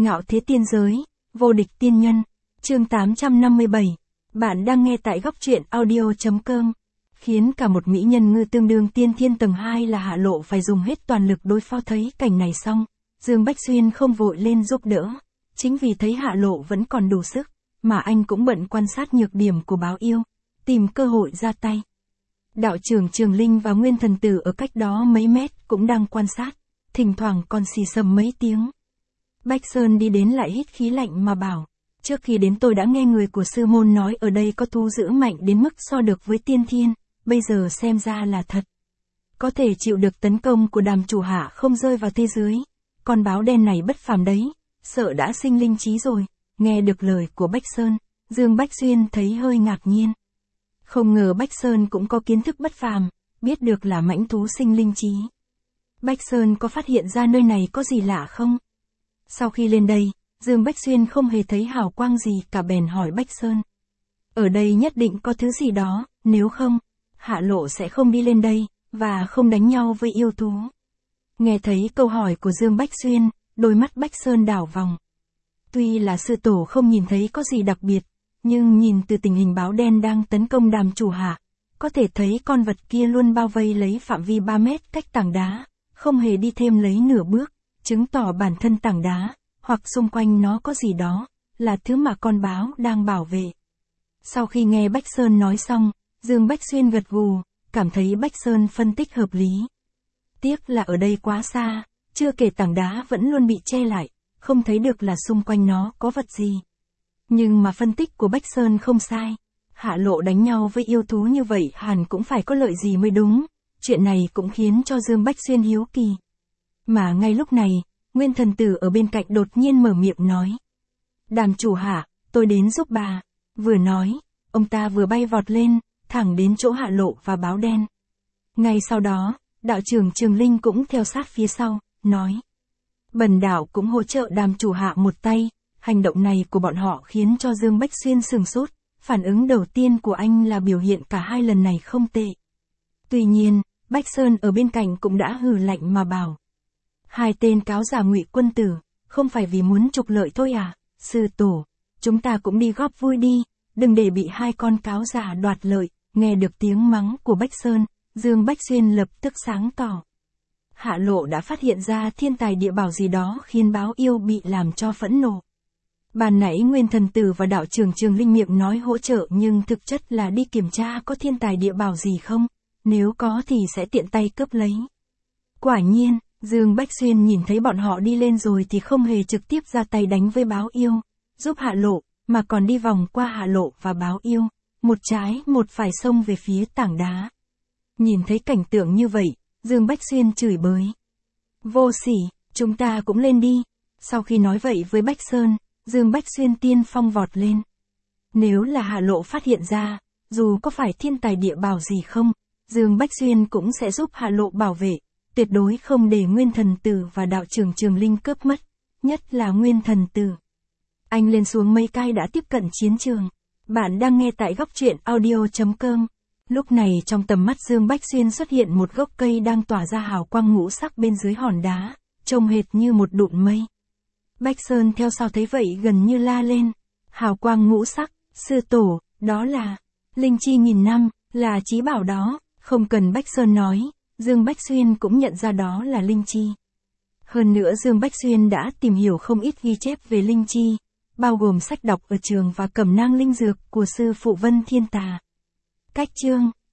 Ngạo thế tiên giới, vô địch tiên nhân, chương 857. Bạn đang nghe tại góc truyện audio.com. Khiến cả một mỹ nhân ngư tương đương tiên thiên tầng 2 là Hạ Lộ phải dùng hết toàn lực đối phó. Thấy cảnh này xong, Dương Bách Xuyên không vội lên giúp đỡ. Chính vì thấy Hạ Lộ vẫn còn đủ sức, mà anh cũng bận quan sát nhược điểm của báo yêu, tìm cơ hội ra tay. Đạo trưởng Trường Linh và Nguyên Thần Tử ở cách đó mấy mét cũng đang quan sát, thỉnh thoảng còn xì xầm mấy tiếng. Bách Sơn đi đến lại hít khí lạnh mà bảo, trước khi đến tôi đã nghe người của sư môn nói ở đây có thú dữ mạnh đến mức so được với tiên thiên, bây giờ xem ra là thật. Có thể chịu được tấn công của Đàm chủ hạ không rơi vào thế giới, con báo đen này bất phàm đấy, sợ đã sinh linh trí rồi. Nghe được lời của Bách Sơn, Dương Bách Xuyên thấy hơi ngạc nhiên. Không ngờ Bách Sơn cũng có kiến thức bất phàm, biết được là mãnh thú sinh linh trí. Bách Sơn có phát hiện ra nơi này có gì lạ không? Sau khi lên đây, Dương Bách Xuyên không hề thấy hào quang gì cả, bèn hỏi Bách Sơn. Ở đây nhất định có thứ gì đó, nếu không, Hạ Lộ sẽ không đi lên đây, và không đánh nhau với yêu thú. Nghe thấy câu hỏi của Dương Bách Xuyên, đôi mắt Bách Sơn đảo vòng. Tuy là sư tổ không nhìn thấy có gì đặc biệt, nhưng nhìn từ tình hình báo đen đang tấn công Đàm chủ hạ, có thể thấy con vật kia luôn bao vây lấy phạm vi 3 mét cách tảng đá, không hề đi thêm lấy nửa bước, chứng tỏ bản thân tảng đá, hoặc xung quanh nó có gì đó, là thứ mà con báo đang bảo vệ. Sau khi nghe Bách Sơn nói xong, Dương Bách Xuyên gật gù, cảm thấy Bách Sơn phân tích hợp lý. Tiếc là ở đây quá xa, chưa kể tảng đá vẫn luôn bị che lại, không thấy được là xung quanh nó có vật gì. Nhưng mà phân tích của Bách Sơn không sai. Hạ Lộ đánh nhau với yêu thú như vậy hẳn cũng phải có lợi gì mới đúng. Chuyện này cũng khiến cho Dương Bách Xuyên hiếu kỳ. Mà ngay lúc này, Nguyên Thần Tử ở bên cạnh đột nhiên mở miệng nói. Đàm chủ hạ, tôi đến giúp bà. Vừa nói, ông ta vừa bay vọt lên, thẳng đến chỗ Hạ Lộ và báo đen. Ngay sau đó, đạo trưởng Trường Linh cũng theo sát phía sau, nói. Bần đạo cũng hỗ trợ Đàm chủ hạ một tay. Hành động này của bọn họ khiến cho Dương Bách Xuyên sửng sốt, phản ứng đầu tiên của anh là biểu hiện cả hai lần này không tệ. Tuy nhiên, Bách Sơn ở bên cạnh cũng đã hừ lạnh mà bảo. Hai tên cáo giả Ngụy quân tử, không phải vì muốn trục lợi thôi à, sư tổ, chúng ta cũng đi góp vui đi, đừng để bị hai con cáo giả đoạt lợi. Nghe được tiếng mắng của Bách Sơn, Dương Bách Xuyên lập tức sáng tỏ. Hạ Lộ đã phát hiện ra thiên tài địa bảo gì đó khiến báo yêu bị làm cho phẫn nộ. Ban nãy Nguyên Thần Tử và đạo trưởng Trường Linh miệng nói hỗ trợ nhưng thực chất là đi kiểm tra có thiên tài địa bảo gì không, nếu có thì sẽ tiện tay cướp lấy. Quả nhiên, Dương Bách Xuyên nhìn thấy bọn họ đi lên rồi thì không hề trực tiếp ra tay đánh với báo yêu, giúp Hạ Lộ, mà còn đi vòng qua Hạ Lộ và báo yêu, một trái một phải xông về phía tảng đá. Nhìn thấy cảnh tượng như vậy, Dương Bách Xuyên chửi bới. Vô sỉ, chúng ta cũng lên đi. Sau khi nói vậy với Bách Sơn, Dương Bách Xuyên tiên phong vọt lên. Nếu là Hạ Lộ phát hiện ra, dù có phải thiên tài địa bảo gì không, Dương Bách Xuyên cũng sẽ giúp Hạ Lộ bảo vệ, tuyệt đối không để Nguyên Thần Tử và đạo trưởng Trường Linh cướp mất, nhất là Nguyên Thần Tử. Anh lên xuống mấy cái đã tiếp cận chiến trường. Bạn đang nghe tại góc truyện audio.com. Lúc này trong tầm mắt Dương Bách Xuyên xuất hiện một gốc cây đang tỏa ra hào quang ngũ sắc bên dưới hòn đá, trông hệt như một đụn mây. Bách Sơn theo sau thấy vậy gần như la lên. Hào quang ngũ sắc, sư tổ, đó là linh chi nghìn năm, là chí bảo đó. Không cần Bách Sơn nói, Dương Bách Xuyên cũng nhận ra đó là linh chi. Hơn nữa Dương Bách Xuyên đã tìm hiểu không ít ghi chép về linh chi, bao gồm sách đọc ở trường và cẩm nang linh dược của sư phụ Vân Thiên Tà. Cách chương